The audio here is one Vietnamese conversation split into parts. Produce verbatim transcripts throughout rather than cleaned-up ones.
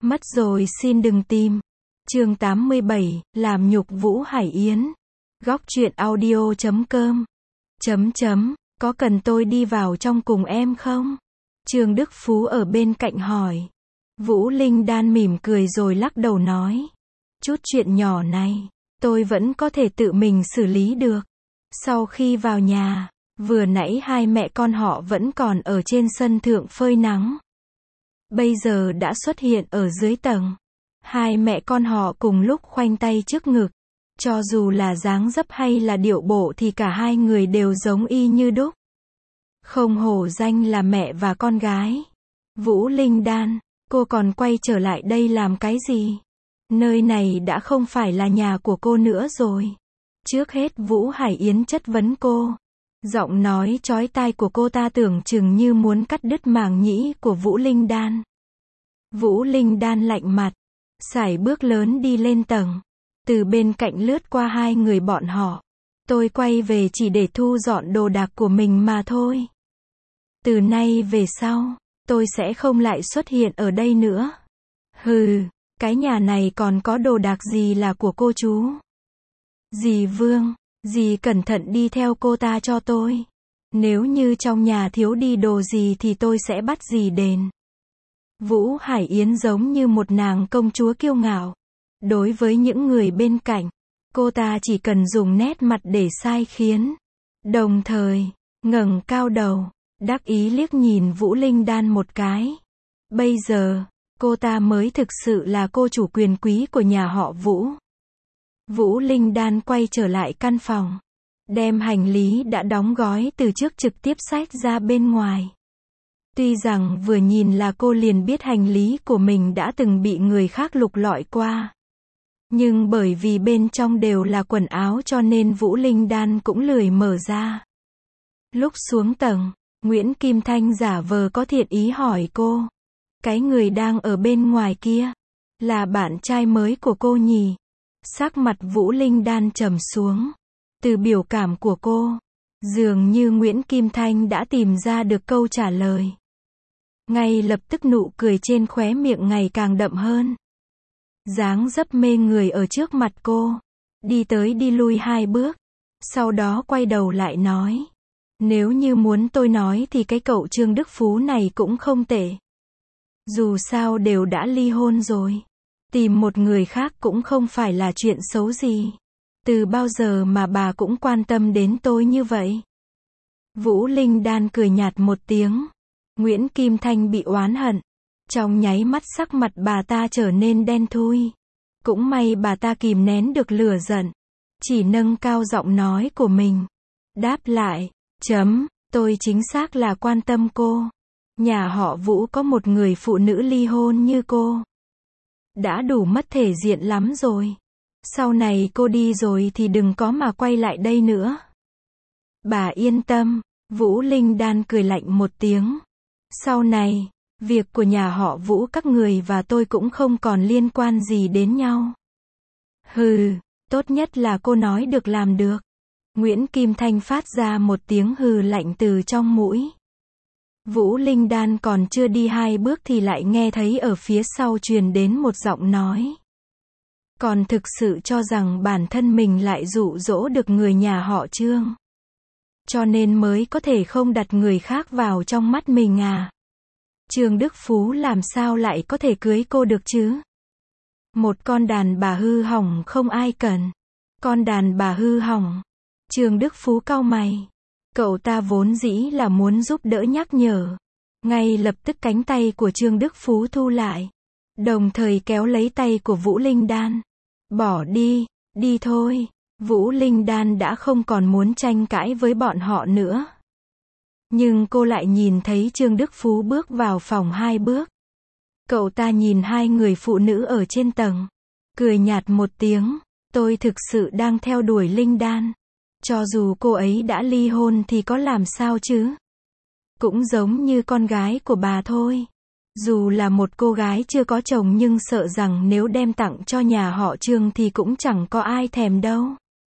Mất rồi xin đừng tìm. Chương tám mươi bảy, làm nhục Vũ Hải Yến. Góc truyện audio chấm com. Chấm chấm, có cần tôi đi vào trong cùng em không? Trương Đức Phú ở bên cạnh hỏi. Vũ Linh Đan mỉm cười rồi lắc đầu nói. Chút chuyện nhỏ này, tôi vẫn có thể tự mình xử lý được. Sau khi vào nhà, vừa nãy hai mẹ con họ vẫn còn ở trên sân thượng phơi nắng. Bây giờ đã xuất hiện ở dưới tầng. Hai mẹ con họ cùng lúc khoanh tay trước ngực. Cho dù là dáng dấp hay là điệu bộ thì cả hai người đều giống y như đúc. Không hổ danh là mẹ và con gái. Vũ Linh Đan, cô còn quay trở lại đây làm cái gì? Nơi này đã không phải là nhà của cô nữa rồi. Trước hết Vũ Hải Yến chất vấn cô. Giọng nói chói tai của cô ta tưởng chừng như muốn cắt đứt màng nhĩ của Vũ Linh Đan. Vũ Linh Đan lạnh mặt, sải bước lớn đi lên tầng. Từ bên cạnh lướt qua hai người bọn họ. Tôi quay về chỉ để thu dọn đồ đạc của mình mà thôi. Từ nay về sau, tôi sẽ không lại xuất hiện ở đây nữa. Hừ, cái nhà này còn có đồ đạc gì là của cô chú? Dì Vương, dì cẩn thận đi theo cô ta cho tôi. Nếu như trong nhà thiếu đi đồ gì thì tôi sẽ bắt dì đền. Vũ Hải Yến giống như một nàng công chúa kiêu ngạo. Đối với những người bên cạnh, cô ta chỉ cần dùng nét mặt để sai khiến. Đồng thời, ngẩng cao đầu, đắc ý liếc nhìn Vũ Linh Đan một cái. Bây giờ, cô ta mới thực sự là cô chủ quyền quý của nhà họ Vũ. Vũ Linh Đan quay trở lại căn phòng. Đem hành lý đã đóng gói từ trước trực tiếp xách ra bên ngoài. Tuy rằng vừa nhìn là cô liền biết hành lý của mình đã từng bị người khác lục lọi qua. Nhưng bởi vì bên trong đều là quần áo cho nên Vũ Linh Đan cũng lười mở ra. Lúc xuống tầng, Nguyễn Kim Thanh giả vờ có thiện ý hỏi cô. Cái người đang ở bên ngoài kia, là bạn trai mới của cô nhỉ? Sắc mặt Vũ Linh Đan trầm xuống. Từ biểu cảm của cô, dường như Nguyễn Kim Thanh đã tìm ra được câu trả lời. Ngay lập tức nụ cười trên khóe miệng ngày càng đậm hơn. Dáng dấp mê người ở trước mặt cô. Đi tới đi lui hai bước. Sau đó quay đầu lại nói. Nếu như muốn tôi nói thì cái cậu Trương Đức Phú này cũng không tệ. Dù sao đều đã ly hôn rồi. Tìm một người khác cũng không phải là chuyện xấu gì. Từ bao giờ mà bà cũng quan tâm đến tôi như vậy? Vũ Linh Đan cười nhạt một tiếng. Nguyễn Kim Thanh bị oán hận. Trong nháy mắt sắc mặt bà ta trở nên đen thui. Cũng may bà ta kìm nén được lửa giận. Chỉ nâng cao giọng nói của mình. Đáp lại, chấm, tôi chính xác là quan tâm cô. Nhà họ Vũ có một người phụ nữ ly hôn như cô. Đã đủ mất thể diện lắm rồi. Sau này cô đi rồi thì đừng có mà quay lại đây nữa. Bà yên tâm, Vũ Linh Đan cười lạnh một tiếng. Sau này, việc của nhà họ Vũ các người và tôi cũng không còn liên quan gì đến nhau. Hừ, tốt nhất là cô nói được làm được. Nguyễn Kim Thanh phát ra một tiếng hừ lạnh từ trong mũi. Vũ Linh Đan còn chưa đi hai bước thì lại nghe thấy ở phía sau truyền đến một giọng nói. Còn thực sự cho rằng bản thân mình lại dụ dỗ được người nhà họ Trương. Cho nên mới có thể không đặt người khác vào trong mắt mình à. Trương Đức Phú làm sao lại có thể cưới cô được chứ? Một con đàn bà hư hỏng không ai cần. Con đàn bà hư hỏng. Trương Đức Phú cau mày. Cậu ta vốn dĩ là muốn giúp đỡ nhắc nhở. Ngay lập tức cánh tay của Trương Đức Phú thu lại. Đồng thời kéo lấy tay của Vũ Linh Đan. Bỏ đi, đi thôi. Vũ Linh Đan đã không còn muốn tranh cãi với bọn họ nữa. Nhưng cô lại nhìn thấy Trương Đức Phú bước vào phòng hai bước. Cậu ta nhìn hai người phụ nữ ở trên tầng. Cười nhạt một tiếng. Tôi thực sự đang theo đuổi Linh Đan. Cho dù cô ấy đã ly hôn thì có làm sao chứ? Cũng giống như con gái của bà thôi. Dù là một cô gái chưa có chồng nhưng sợ rằng nếu đem tặng cho nhà họ Trương thì cũng chẳng có ai thèm đâu.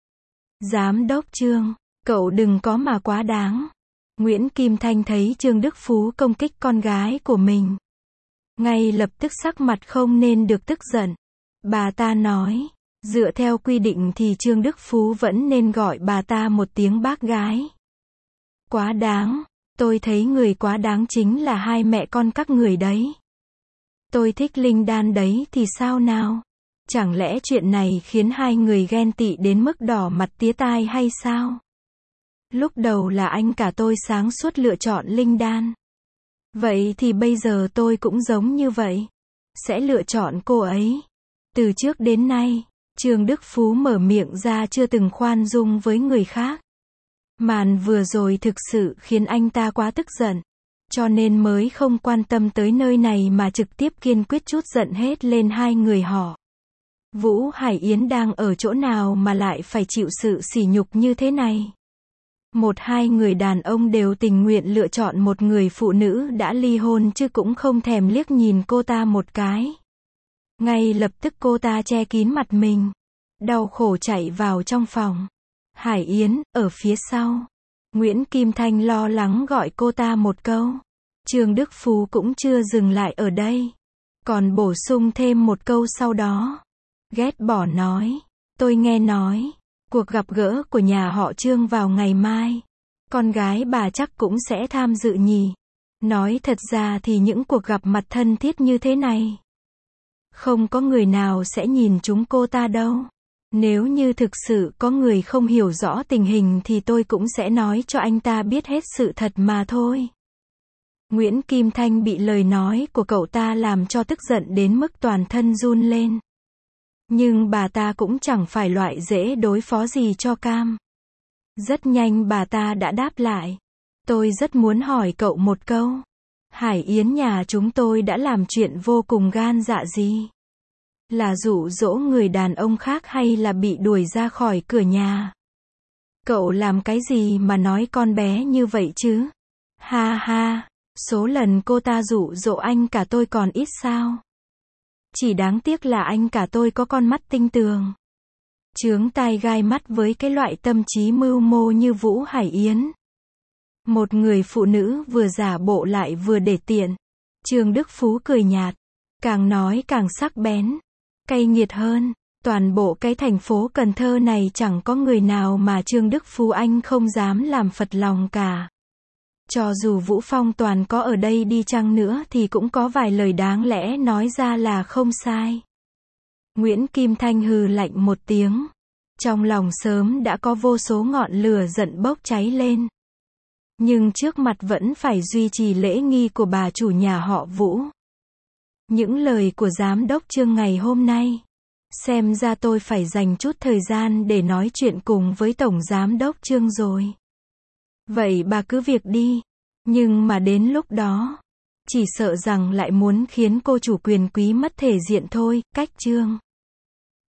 Giám đốc Trương, cậu đừng có mà quá đáng. Nguyễn Kim Thanh thấy Trương Đức Phú công kích con gái của mình. Ngay lập tức sắc mặt không nên được tức giận. Bà ta nói, dựa theo quy định thì Trương Đức Phú vẫn nên gọi bà ta một tiếng bác gái. Quá đáng, tôi thấy người quá đáng chính là hai mẹ con các người đấy. Tôi thích Linh Đan đấy thì sao nào? Chẳng lẽ chuyện này khiến hai người ghen tị đến mức đỏ mặt tía tai hay sao? Lúc đầu là anh cả tôi sáng suốt lựa chọn Linh Đan. Vậy thì bây giờ tôi cũng giống như vậy. Sẽ lựa chọn cô ấy. Từ trước đến nay, Trương Đức Phú mở miệng ra chưa từng khoan dung với người khác. Màn vừa rồi thực sự khiến anh ta quá tức giận. Cho nên mới không quan tâm tới nơi này mà trực tiếp kiên quyết trút giận hết lên hai người họ. Vũ Hải Yến đang ở chỗ nào mà lại phải chịu sự sỉ nhục như thế này? Một hai người đàn ông đều tình nguyện lựa chọn một người phụ nữ đã ly hôn chứ cũng không thèm liếc nhìn cô ta một cái. Ngay lập tức cô ta che kín mặt mình. Đau khổ chạy vào trong phòng. Hải Yến, ở phía sau. Nguyễn Kim Thanh lo lắng gọi cô ta một câu. Trương Đức Phú cũng chưa dừng lại ở đây. Còn bổ sung thêm một câu sau đó. Ghét bỏ nói. Tôi nghe nói. Cuộc gặp gỡ của nhà họ Trương vào ngày mai. Con gái bà chắc cũng sẽ tham dự nhỉ. Nói thật ra thì những cuộc gặp mặt thân thiết như thế này. Không có người nào sẽ nhìn chúng cô ta đâu. Nếu như thực sự có người không hiểu rõ tình hình thì tôi cũng sẽ nói cho anh ta biết hết sự thật mà thôi. Nguyễn Kim Thanh bị lời nói của cậu ta làm cho tức giận đến mức toàn thân run lên. Nhưng bà ta cũng chẳng phải loại dễ đối phó gì cho cam. Rất nhanh bà ta đã đáp lại. Tôi rất muốn hỏi cậu một câu. Hải Yến nhà chúng tôi đã làm chuyện vô cùng gan dạ gì? Là dụ dỗ người đàn ông khác hay là bị đuổi ra khỏi cửa nhà? Cậu làm cái gì mà nói con bé như vậy chứ? Ha ha, số lần cô ta dụ dỗ anh cả tôi còn ít sao? Chỉ đáng tiếc là anh cả tôi có con mắt tinh tường. Chướng tai gai mắt với cái loại tâm trí mưu mô như Vũ Hải Yến. Một người phụ nữ vừa giả bộ lại vừa để tiện. Trương Đức Phú cười nhạt. Càng nói càng sắc bén. Cay nghiệt hơn. Toàn bộ cái thành phố Cần Thơ này chẳng có người nào mà Trương Đức Phú anh không dám làm phật lòng cả. Cho dù Vũ Phong Toàn có ở đây đi chăng nữa thì cũng có vài lời đáng lẽ nói ra là không sai. Nguyễn Kim Thanh hừ lạnh một tiếng. Trong lòng sớm đã có vô số ngọn lửa giận bốc cháy lên. Nhưng trước mặt vẫn phải duy trì lễ nghi của bà chủ nhà họ Vũ. Những lời của giám đốc Trương ngày hôm nay. Xem ra tôi phải dành chút thời gian để nói chuyện cùng với tổng giám đốc Trương rồi. Vậy bà cứ việc đi. Nhưng mà đến lúc đó, chỉ sợ rằng lại muốn khiến cô chủ quyền quý mất thể diện thôi, cách Trương.